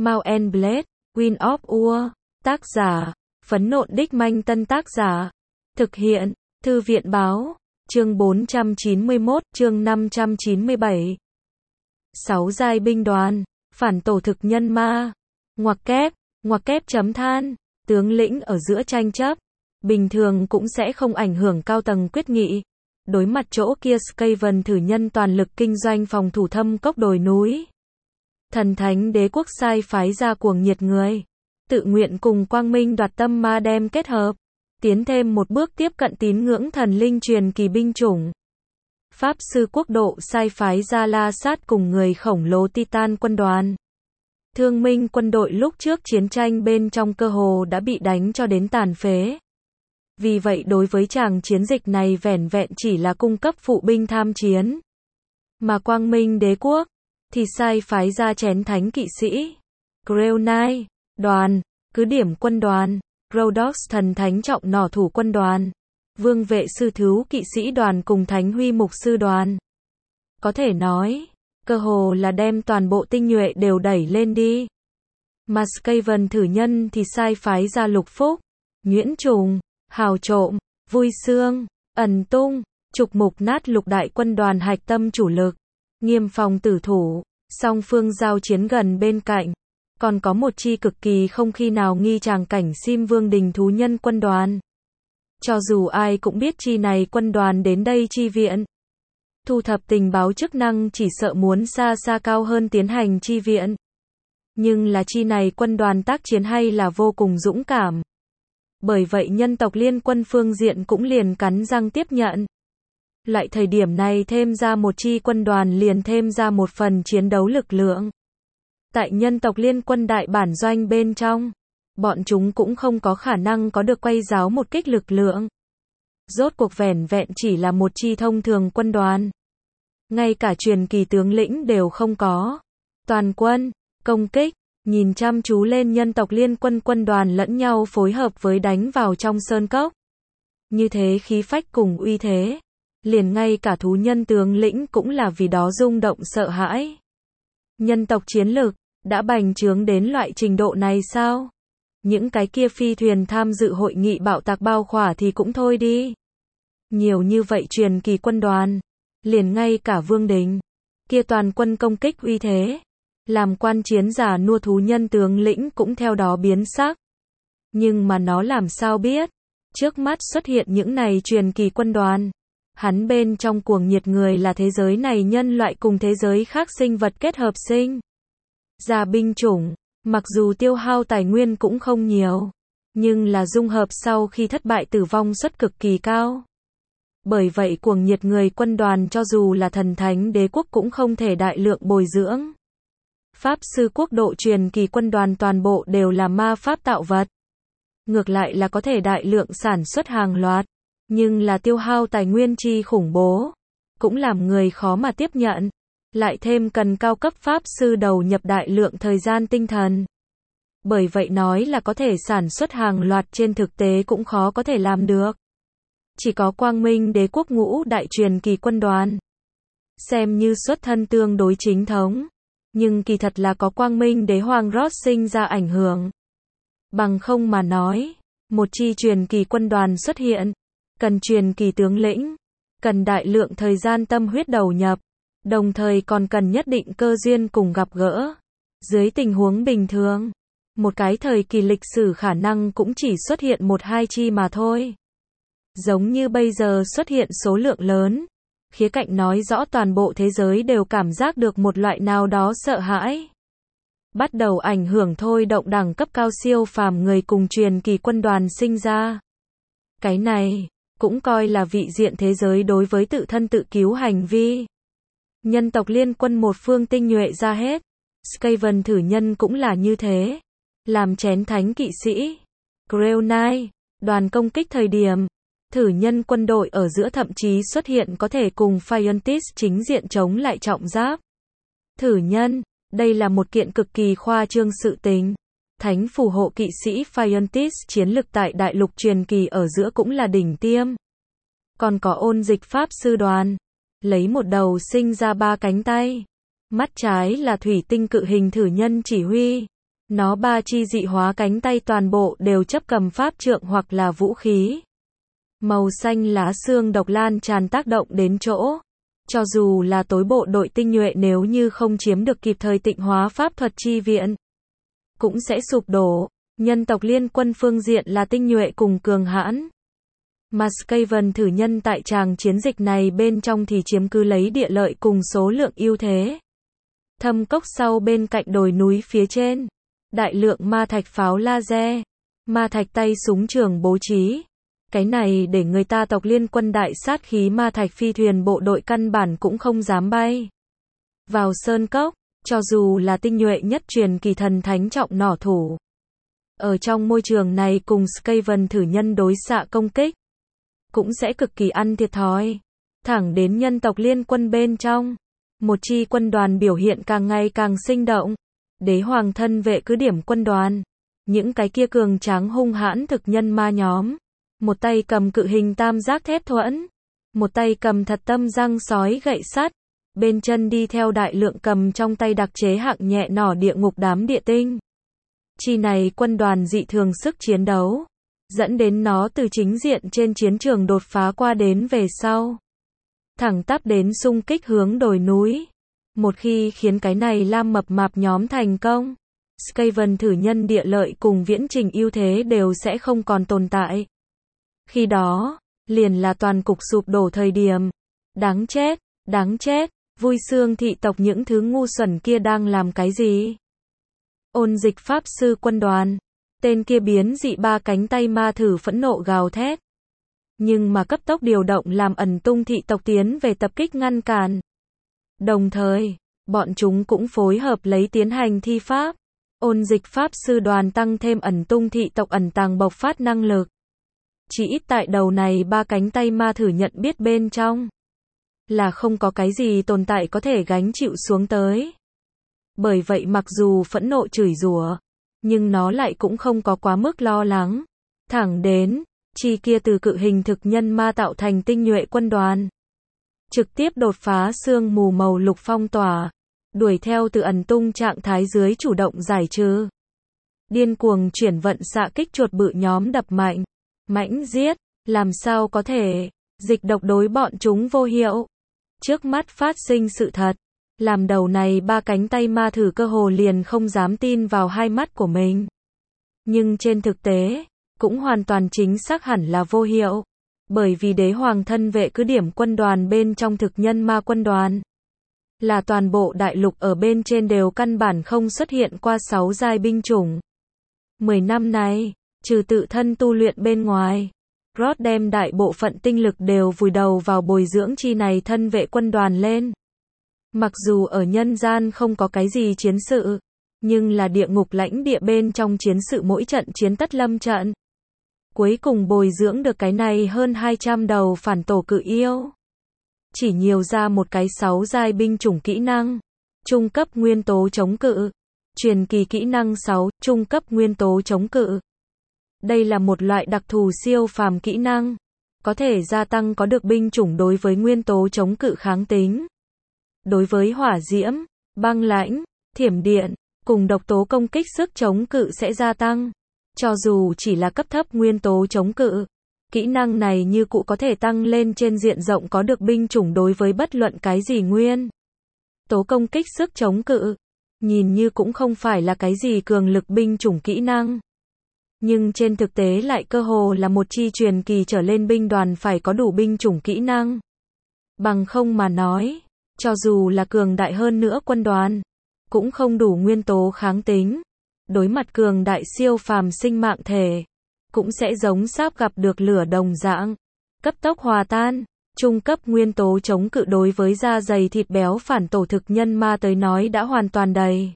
Mount and Blade, Wind of War, tác giả, Phấn Nộn Đích Manh Tân tác giả, thực hiện, Thư viện Báo, chương 491, chương 597. 6 giai binh đoàn, phản tổ thực nhân ma, ngoặc kép chấm than, tướng lĩnh ở giữa tranh chấp, bình thường cũng sẽ không ảnh hưởng cao tầng quyết nghị. Đối mặt chỗ kia Skaven thử nhân toàn lực kinh doanh phòng thủ thâm cốc đồi núi. Thần thánh đế quốc sai phái ra cuồng nhiệt người, tự nguyện cùng quang minh đoạt tâm ma đem kết hợp, tiến thêm một bước tiếp cận tín ngưỡng thần linh truyền kỳ binh chủng. Pháp sư quốc độ sai phái ra la sát cùng người khổng lồ Titan quân đoàn. Thương minh quân đội lúc trước chiến tranh bên trong cơ hồ đã bị đánh cho đến tàn phế. Vì vậy đối với tràng chiến dịch này vẻn vẹn chỉ là cung cấp phụ binh tham chiến. Mà quang minh đế quốc thì sai phái ra chén thánh kỵ sĩ, Grey Knight đoàn, cứ điểm quân đoàn, Rhodoks thần thánh trọng nỏ thủ quân đoàn, vương vệ sư thứu kỵ sĩ đoàn cùng thánh huy mục sư đoàn. Có thể nói, cơ hồ là đem toàn bộ tinh nhuệ đều đẩy lên đi. Mà Skaven thử nhân thì sai phái ra lục phúc, nhuyễn trùng, hào trộm, vui sương, ẩn tung, trục mục nát lục đại quân đoàn hạch tâm chủ lực, nghiêm phòng tử thủ, song phương giao chiến gần bên cạnh. Còn có một chi cực kỳ không khi nào nghi tràng cảnh Sim Vương đình thú nhân quân đoàn. Cho dù ai cũng biết chi này quân đoàn đến đây chi viện. Thu thập tình báo chức năng chỉ sợ muốn xa xa cao hơn tiến hành chi viện. Nhưng là chi này quân đoàn tác chiến hay là vô cùng dũng cảm. Bởi vậy nhân tộc liên quân phương diện cũng liền cắn răng tiếp nhận. Lại thời điểm này thêm ra một chi quân đoàn liền thêm ra một phần chiến đấu lực lượng. Tại nhân tộc liên quân đại bản doanh bên trong, bọn chúng cũng không có khả năng có được quay giáo một kích lực lượng. Rốt cuộc vẻn vẹn chỉ là một chi thông thường quân đoàn. Ngay cả truyền kỳ tướng lĩnh đều không có. Toàn quân, công kích, nhìn chăm chú lên nhân tộc liên quân quân đoàn lẫn nhau phối hợp với đánh vào trong sơn cốc. Như thế khí phách cùng uy thế. Liền ngay cả thú nhân tướng lĩnh cũng là vì đó rung động sợ hãi. Nhân tộc chiến lực đã bành trướng đến loại trình độ này sao? Những cái kia phi thuyền tham dự hội nghị bạo tạc bao khỏa thì cũng thôi đi. Nhiều như vậy truyền kỳ quân đoàn, liền ngay cả vương đình, kia toàn quân công kích uy thế, làm quan chiến giả nua thú nhân tướng lĩnh cũng theo đó biến sắc. Nhưng mà nó làm sao biết, trước mắt xuất hiện những này truyền kỳ quân đoàn. Hắn bên trong cuồng nhiệt người là thế giới này nhân loại cùng thế giới khác sinh vật kết hợp sinh ra binh chủng, mặc dù tiêu hao tài nguyên cũng không nhiều, nhưng là dung hợp sau khi thất bại tử vong suất cực kỳ cao. Bởi vậy cuồng nhiệt người quân đoàn cho dù là thần thánh đế quốc cũng không thể đại lượng bồi dưỡng. Pháp sư quốc độ truyền kỳ quân đoàn toàn bộ đều là ma pháp tạo vật. Ngược lại là có thể đại lượng sản xuất hàng loạt. Nhưng là tiêu hao tài nguyên chi khủng bố, cũng làm người khó mà tiếp nhận. Lại thêm cần cao cấp pháp sư đầu nhập đại lượng thời gian tinh thần. Bởi vậy nói là có thể sản xuất hàng loạt trên thực tế cũng khó có thể làm được. Chỉ có quang minh đế quốc ngũ đại truyền kỳ quân đoàn. Xem như xuất thân tương đối chính thống. Nhưng kỳ thật là có quang minh đế hoàng Roth sinh ra ảnh hưởng. Bằng không mà nói, một chi truyền kỳ quân đoàn xuất hiện. Cần truyền kỳ tướng lĩnh, cần đại lượng thời gian tâm huyết đầu nhập, đồng thời còn cần nhất định cơ duyên cùng gặp gỡ. Dưới tình huống bình thường, một cái thời kỳ lịch sử khả năng cũng chỉ xuất hiện một hai chi mà thôi. Giống như bây giờ xuất hiện số lượng lớn, khía cạnh nói rõ toàn bộ thế giới đều cảm giác được một loại nào đó sợ hãi. Bắt đầu ảnh hưởng thôi động đẳng cấp cao siêu phàm người cùng truyền kỳ quân đoàn sinh ra. Cái này cũng coi là vị diện thế giới đối với tự thân tự cứu hành vi. Nhân tộc liên quân một phương tinh nhuệ ra hết. Skaven thử nhân cũng là như thế. Làm chén thánh kỵ sĩ, Grey Knight đoàn công kích thời điểm, thử nhân quân đội ở giữa thậm chí xuất hiện có thể cùng Fientis chính diện chống lại trọng giáp. Thử nhân, đây là một kiện cực kỳ khoa trương sự tình. Thánh phù hộ kỵ sĩ Fientis chiến lực tại đại lục truyền kỳ ở giữa cũng là đỉnh tiêm. Còn có ôn dịch pháp sư đoàn, lấy một đầu sinh ra ba cánh tay. Mắt trái là thủy tinh cự hình thử nhân chỉ huy, Nó ba chi dị hóa cánh tay toàn bộ đều chấp cầm pháp trượng hoặc là vũ khí. Màu xanh lá xương độc lan tràn tác động đến chỗ. Cho dù là tối bộ đội tinh nhuệ nếu như không chiếm được kịp thời tịnh hóa pháp thuật chi viện, cũng sẽ sụp đổ. Nhân tộc liên quân phương diện là tinh nhuệ cùng cường hãn. Mà Skaven thử nhân tại tràng chiến dịch này bên trong thì chiếm cứ lấy địa lợi cùng số lượng ưu thế. Thâm cốc sau bên cạnh đồi núi phía trên. Đại lượng ma thạch pháo laser, ma thạch tay súng trường bố trí. Cái này để người ta tộc liên quân đại sát khí ma thạch phi thuyền bộ đội căn bản cũng không dám bay vào sơn cốc, cho dù là tinh nhuệ nhất truyền kỳ thần thánh trọng nỏ thủ. Ở trong môi trường này cùng Skaven thử nhân đối xạ công kích, cũng sẽ cực kỳ ăn thiệt thòi. Thẳng đến nhân tộc liên quân bên trong, một chi quân đoàn biểu hiện càng ngày càng sinh động. Đế hoàng thân vệ cứ điểm quân đoàn, những cái kia cường tráng hung hãn thực nhân ma nhóm, một tay cầm cự hình tam giác thép thuẫn, một tay cầm thật tâm răng sói gậy sắt, bên chân đi theo đại lượng cầm trong tay đặc chế hạng nhẹ nỏ địa ngục đám địa tinh. Chi này quân đoàn dị thường sức chiến đấu, dẫn đến nó từ chính diện trên chiến trường đột phá qua đến về sau, thẳng tắp đến xung kích hướng đồi núi. Một khi khiến cái này lam mập mạp nhóm thành công, Skaven thử nhân địa lợi cùng viễn trình ưu thế đều sẽ không còn tồn tại. Khi đó, liền là toàn cục sụp đổ thời điểm. Đáng chết, vui xương thị tộc những thứ ngu xuẩn kia đang làm cái gì? Ôn dịch pháp sư quân đoàn, tên kia biến dị ba cánh tay ma thử phẫn nộ gào thét. Nhưng mà cấp tốc điều động làm ẩn tung thị tộc tiến về tập kích ngăn cản. Đồng thời, bọn chúng cũng phối hợp lấy tiến hành thi pháp. Ôn dịch pháp sư đoàn tăng thêm ẩn tung thị tộc ẩn tàng bộc phát năng lực. Chỉ ít tại đầu này ba cánh tay ma thử nhận biết bên trong, là không có cái gì tồn tại có thể gánh chịu xuống tới. Bởi vậy mặc dù phẫn nộ chửi rủa, nhưng nó lại cũng không có quá mức lo lắng. Thẳng đến, chi kia từ cự hình thực nhân ma tạo thành tinh nhuệ quân đoàn. Trực tiếp đột phá sương mù màu lục phong tỏa, đuổi theo từ ẩn tung trạng thái dưới chủ động giải trừ. Điên cuồng chuyển vận xạ kích chuột bự nhóm đập mạnh, mãnh giết, làm sao có thể, dịch độc đối bọn chúng vô hiệu. Trước mắt phát sinh sự thật, làm đầu này ba cánh tay ma thử cơ hồ liền không dám tin vào hai mắt của mình. Nhưng trên thực tế, cũng hoàn toàn chính xác hẳn là vô hiệu. Bởi vì đế hoàng thân vệ cứ điểm quân đoàn bên trong thực nhân ma quân đoàn, là toàn bộ đại lục ở bên trên đều căn bản không xuất hiện qua 6 giai binh chủng. 10 năm nay, trừ tự thân tu luyện bên ngoài, Rod đem đại bộ phận tinh lực đều vùi đầu vào bồi dưỡng chi này thân vệ quân đoàn lên. Mặc dù ở nhân gian không có cái gì chiến sự, nhưng là địa ngục lãnh địa bên trong chiến sự mỗi trận chiến tất lâm trận. Cuối cùng bồi dưỡng được cái này hơn 200 đầu phản tổ cự yêu. Chỉ nhiều ra một cái 6 giai binh chủng kỹ năng. Trung cấp nguyên tố chống cự. Truyền kỳ kỹ năng 6, trung cấp nguyên tố chống cự. Đây là một loại đặc thù siêu phàm kỹ năng. Có thể gia tăng có được binh chủng đối với nguyên tố chống cự kháng tính. Đối với hỏa diễm, băng lãnh, thiểm điện, cùng độc tố công kích sức chống cự sẽ gia tăng. Cho dù chỉ là cấp thấp nguyên tố chống cự, kỹ năng này như cụ có thể tăng lên trên diện rộng có được binh chủng đối với bất luận cái gì nguyên tố công kích sức chống cự. Nhìn như cũng không phải là cái gì cường lực binh chủng kỹ năng. Nhưng trên thực tế lại cơ hồ là một chi truyền kỳ trở lên binh đoàn phải có đủ binh chủng kỹ năng. Bằng không mà nói, cho dù là cường đại hơn nữa quân đoàn, cũng không đủ nguyên tố kháng tính. Đối mặt cường đại siêu phàm sinh mạng thể, cũng sẽ giống sáp gặp được lửa đồng dạng, cấp tốc hòa tan. Trung cấp nguyên tố chống cự đối với da dày thịt béo phản tổ thực nhân ma tới nói đã hoàn toàn đầy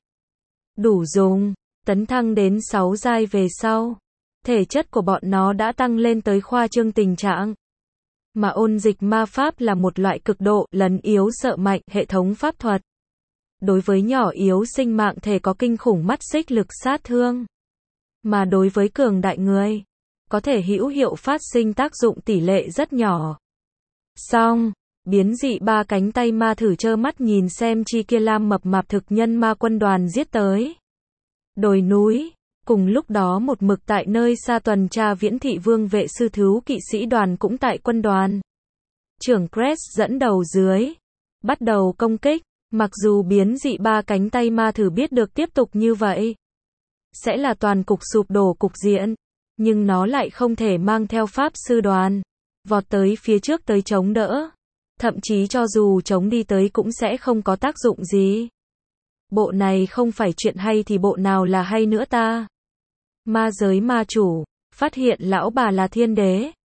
đủ dùng. Tấn thăng đến 6 giai về sau, thể chất của bọn nó đã tăng lên tới khoa trương tình trạng. Mà ôn dịch ma pháp là một loại cực độ lấn yếu sợ mạnh hệ thống pháp thuật. Đối với nhỏ yếu sinh mạng thể có kinh khủng mắt xích lực sát thương. Mà đối với cường đại người, có thể hữu hiệu phát sinh tác dụng tỷ lệ rất nhỏ. Xong, biến dị ba cánh tay ma thử trơ mắt nhìn xem chi kia lam mập mạp thực nhân ma quân đoàn giết tới. đồi núi. Cùng lúc đó một mực tại nơi xa tuần tra Viễn Thị Vương vệ sư thứu kỵ sĩ đoàn cũng tại quân đoàn. Trưởng Crest dẫn đầu dưới. Bắt đầu công kích. Mặc dù biến dị ba cánh tay ma thử biết được tiếp tục như vậy sẽ là toàn cục sụp đổ cục diện, nhưng nó lại không thể mang theo pháp sư đoàn vọt tới phía trước tới chống đỡ. Thậm chí cho dù chống đi tới cũng sẽ không có tác dụng gì. Bộ này không phải chuyện hay thì bộ nào là hay nữa ta? Ma giới ma chủ phát hiện lão bà là thiên đế,